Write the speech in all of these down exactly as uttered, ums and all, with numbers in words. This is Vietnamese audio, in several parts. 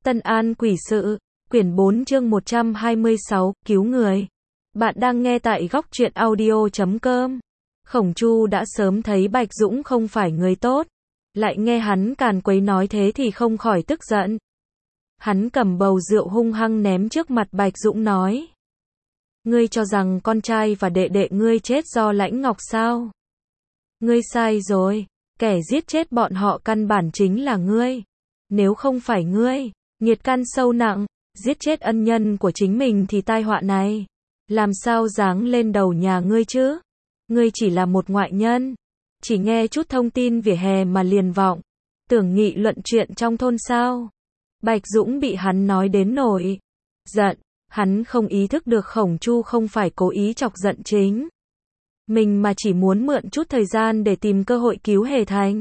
Tân An Quỷ Sự, quyển bốn chương một trăm hai mươi sáu, cứu người. Bạn đang nghe tại góc truyện audio chấm com. Khổng Chu đã sớm thấy Bạch Dũng không phải người tốt, lại nghe hắn càn quấy nói thế thì không khỏi tức giận. Hắn cầm bầu rượu hung hăng ném trước mặt Bạch Dũng nói: Ngươi cho rằng con trai và đệ đệ ngươi chết do Lãnh Ngọc sao? Ngươi sai rồi, kẻ giết chết bọn họ căn bản chính là ngươi. Nếu không phải ngươi, nghiệt căn sâu nặng, giết chết ân nhân của chính mình thì tai họa này làm sao giáng lên đầu nhà ngươi chứ? Ngươi chỉ là một ngoại nhân, chỉ nghe chút thông tin vỉa hè mà liền vọng, tưởng nghị luận chuyện trong thôn sao? Bạch Dũng bị hắn nói đến nổi giận, hắn không ý thức được Khổng Chu không phải cố ý chọc giận chính mình mà chỉ muốn mượn chút thời gian để tìm cơ hội cứu Hề Thành.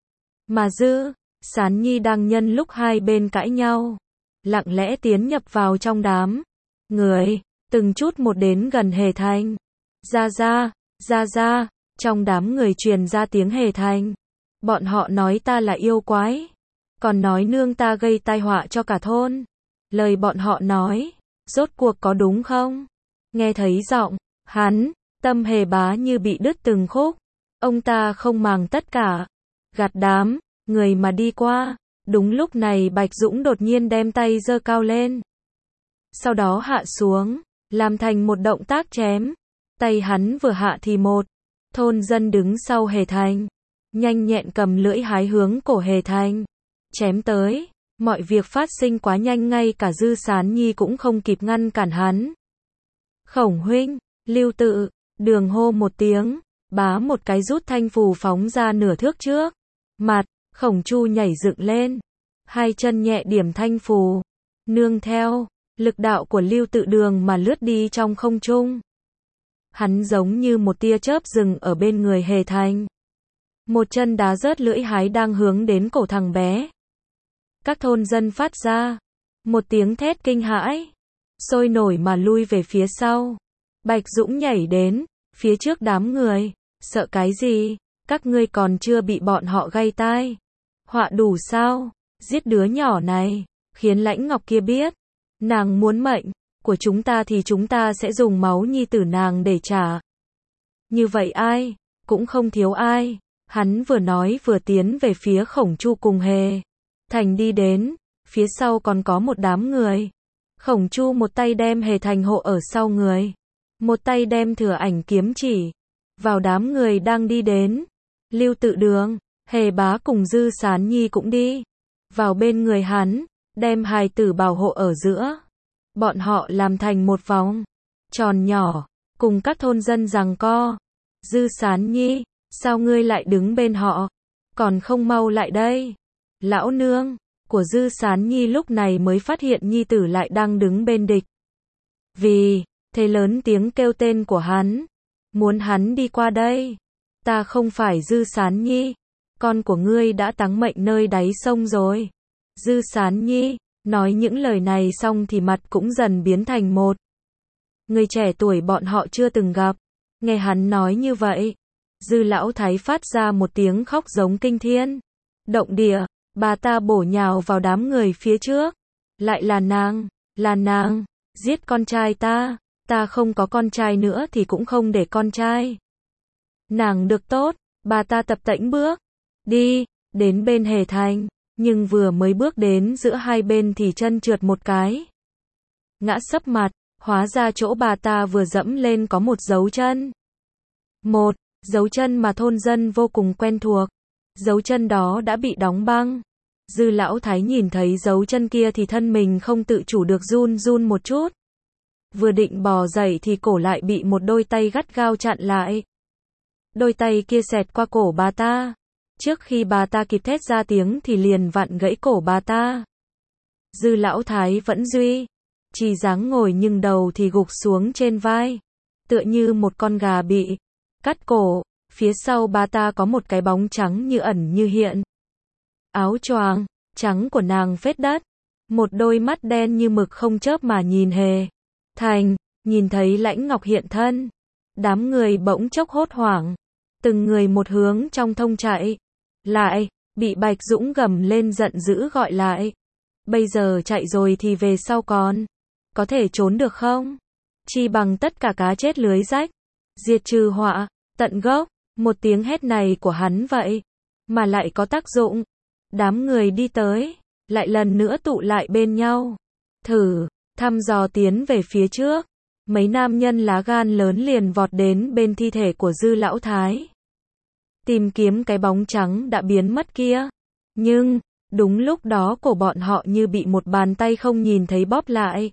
Mà Dư Sán Nhi đang nhân lúc hai bên cãi nhau, lặng lẽ tiến nhập vào trong đám người, từng chút một đến gần Hề Thành. Ra ra, ra ra, trong đám người truyền ra tiếng Hề Thành. Bọn họ nói ta là yêu quái, còn nói nương ta gây tai họa cho cả thôn. Lời bọn họ nói, rốt cuộc có đúng không? Nghe thấy giọng hắn, tâm Hề Bá như bị đứt từng khúc. Ông ta không màng tất cả, gạt đám người mà đi qua. Đúng lúc này Bạch Dũng đột nhiên đem tay giơ cao lên, sau đó hạ xuống, làm thành một động tác chém. Tay hắn vừa hạ thì một thôn dân đứng sau Hề Thành nhanh nhẹn cầm lưỡi hái hướng cổ Hề Thành chém tới. Mọi việc phát sinh quá nhanh, ngay cả Dư Sán Nhi cũng không kịp ngăn cản hắn. Khổng huynh, Lưu Tự Đường hô một tiếng, bá một cái rút thanh phù phóng ra nửa thước trước mặt. Khổng Chu nhảy dựng lên, hai chân nhẹ điểm thanh phù, nương theo lực đạo của Lưu Tự Đường mà lướt đi trong không trung. Hắn giống như một tia chớp dừng ở bên người Hề Thành, một chân đá rớt lưỡi hái đang hướng đến cổ thằng bé. Các thôn dân phát ra một tiếng thét kinh hãi, sôi nổi mà lui về phía sau. Bạch Dũng nhảy đến phía trước đám người, sợ cái gì? Các ngươi còn chưa bị bọn họ gây tai họa đủ sao? Giết đứa nhỏ này, khiến Lãnh Ngọc kia biết nàng muốn mệnh của chúng ta thì chúng ta sẽ dùng máu nhi tử nàng để trả. Như vậy ai cũng không thiếu ai. Hắn vừa nói vừa tiến về phía Khổng Chu cùng Hề Thành đi đến, phía sau còn có một đám người. Khổng Chu một tay đem Hề Thành hộ ở sau người, một tay đem Thừa Ảnh kiếm chỉ vào đám người đang đi đến. Lưu Tự Đường, Hề Bá cùng Dư Sán Nhi cũng đi vào bên người hắn, đem hài tử bảo hộ ở giữa. Bọn họ làm thành một vòng tròn nhỏ, cùng các thôn dân giằng co. Dư Sán Nhi, sao ngươi lại đứng bên họ, còn không mau lại đây? Lão nương của Dư Sán Nhi lúc này mới phát hiện nhi tử lại đang đứng bên địch. Vì thế lớn tiếng kêu tên của hắn, muốn hắn đi qua đây. Ta không phải Dư Sán Nhi, con của ngươi đã táng mệnh nơi đáy sông rồi. Dư Sán Nhi nói những lời này xong thì mặt cũng dần biến thành một người trẻ tuổi bọn họ chưa từng gặp. Nghe hắn nói như vậy, Dư Lão Thái phát ra một tiếng khóc giống kinh thiên động địa. Bà ta bổ nhào vào đám người phía trước. Lại là nàng, là nàng, giết con trai ta. Ta không có con trai nữa thì cũng không để con trai nàng được tốt. Bà ta tập tễnh bước đi đến bên Hề Thành, nhưng vừa mới bước đến giữa hai bên thì chân trượt một cái, ngã sấp mặt. Hóa ra chỗ bà ta vừa dẫm lên có một dấu chân, một dấu chân mà thôn dân vô cùng quen thuộc. Dấu chân đó đã bị đóng băng. Dư Lão Thái nhìn thấy dấu chân kia thì thân mình không tự chủ được run run một chút. Vừa định bò dậy thì cổ lại bị một đôi tay gắt gao chặn lại. Đôi tay kia xẹt qua cổ bà ta. Trước khi bà ta kịp thét ra tiếng thì liền vặn gãy cổ bà ta. Dư Lão Thái vẫn duy trì dáng ngồi nhưng đầu thì gục xuống trên vai, tựa như một con gà bị cắt cổ. Phía sau bà ta có một cái bóng trắng như ẩn như hiện. Áo choàng trắng của nàng phết đất, một đôi mắt đen như mực không chớp mà nhìn Hề Thành. Nhìn thấy Lãnh Ngọc hiện thân, đám người bỗng chốc hốt hoảng, từng người một hướng trong thôn chạy lại. Bị Bạch Dũng gầm lên giận dữ gọi lại. Bây giờ chạy rồi thì về sau còn có thể trốn được không? Chi bằng tất cả cá chết lưới rách, diệt trừ họa, tận gốc. Một tiếng hét này của hắn vậy mà lại có tác dụng. Đám người đi tới, lại lần nữa tụ lại bên nhau. Thử, thăm dò tiến về phía trước. Mấy nam nhân lá gan lớn liền vọt đến bên thi thể của Dư Lão Thái. Tìm kiếm cái bóng trắng đã biến mất kia. Nhưng, đúng lúc đó cổ bọn họ như bị một bàn tay không nhìn thấy bóp lại.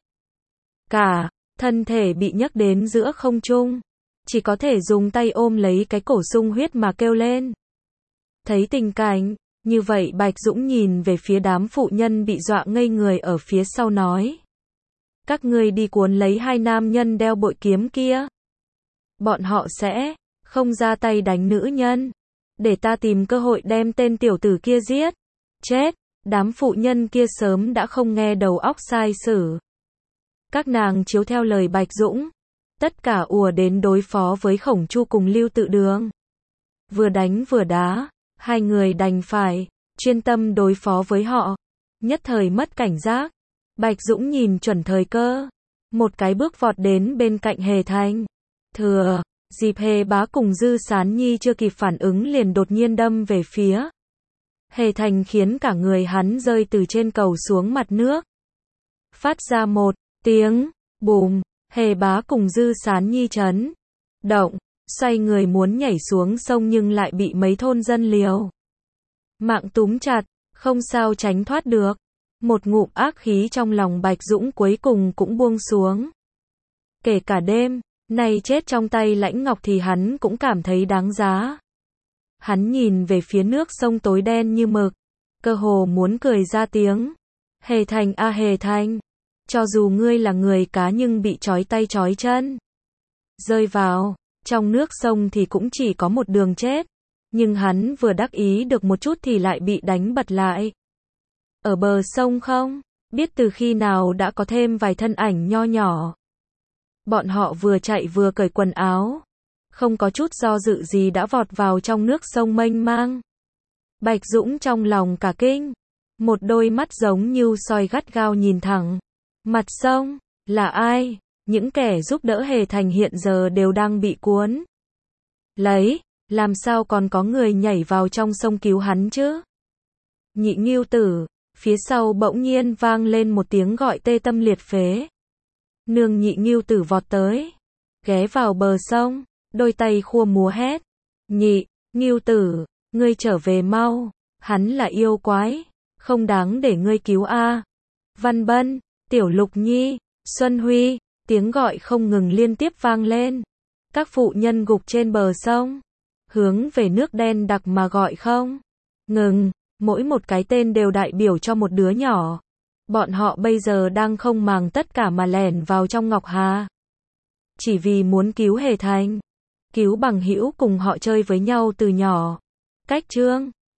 Cả, thân thể bị nhấc đến giữa không trung. Chỉ có thể dùng tay ôm lấy cái cổ sung huyết mà kêu lên. Thấy tình cảnh như vậy, Bạch Dũng nhìn về phía đám phụ nhân bị dọa ngây người ở phía sau nói. Các ngươi đi cuốn lấy hai nam nhân đeo bội kiếm kia. Bọn họ sẽ không ra tay đánh nữ nhân. Để ta tìm cơ hội đem tên tiểu tử kia giết. Chết, đám phụ nhân kia sớm đã không nghe đầu óc sai sử. Các nàng chiếu theo lời Bạch Dũng. Tất cả ùa đến đối phó với Khổng Chu cùng Lưu Tự Đường. Vừa đánh vừa đá, hai người đành phải chuyên tâm đối phó với họ. Nhất thời mất cảnh giác. Bạch Dũng nhìn chuẩn thời cơ, một cái bước vọt đến bên cạnh Hề Thành. Thừa dịp Hề Bá cùng Dư Sán Nhi chưa kịp phản ứng liền đột nhiên đâm về phía Hề Thành, khiến cả người hắn rơi từ trên cầu xuống mặt nước. Phát ra một tiếng bùm. Hề Bá cùng Dư Sán Nhi chấn động, xoay người muốn nhảy xuống sông nhưng lại bị mấy thôn dân liều mạng túm chặt, không sao tránh thoát được. Một ngụm ác khí trong lòng Bạch Dũng cuối cùng cũng buông xuống. Kể cả đêm nay chết trong tay Lãnh Ngọc thì hắn cũng cảm thấy đáng giá. Hắn nhìn về phía nước sông tối đen như mực, cơ hồ muốn cười ra tiếng. Hề Thành a Hề Thành, cho dù ngươi là người cá nhưng bị trói tay trói chân, rơi vào trong nước sông thì cũng chỉ có một đường chết. Nhưng hắn vừa đắc ý được một chút thì lại bị đánh bật lại. Ở bờ sông không biết từ khi nào đã có thêm vài thân ảnh nho nhỏ. Bọn họ vừa chạy vừa cởi quần áo, không có chút do dự gì đã vọt vào trong nước sông mênh mang. Bạch Dũng trong lòng cả kinh, một đôi mắt giống như soi gắt gao nhìn thẳng mặt sông. Là ai? Những kẻ giúp đỡ Hề Thành hiện giờ đều đang bị cuốn lấy, làm sao còn có người nhảy vào trong sông cứu hắn chứ? Nhị Ngưu Tử, phía sau bỗng nhiên vang lên một tiếng gọi tê tâm liệt phế. Nương Nhị Ngưu Tử vọt tới, ghé vào bờ sông, đôi tay khua múa hét. Nhị Ngưu Tử, ngươi trở về mau, hắn là yêu quái, không đáng để ngươi cứu a. Văn Bân, Tiểu Lục Nhi, Xuân Huy, tiếng gọi không ngừng liên tiếp vang lên. Các phụ nhân gục trên bờ sông, hướng về nước đen đặc mà gọi không ngừng. Mỗi một cái tên đều đại biểu cho một đứa nhỏ. Bọn họ bây giờ đang không màng tất cả mà lẻn vào trong Ngọc Hà. Chỉ vì muốn cứu Hề Thành, cứu bằng hữu cùng họ chơi với nhau từ nhỏ. Cách chương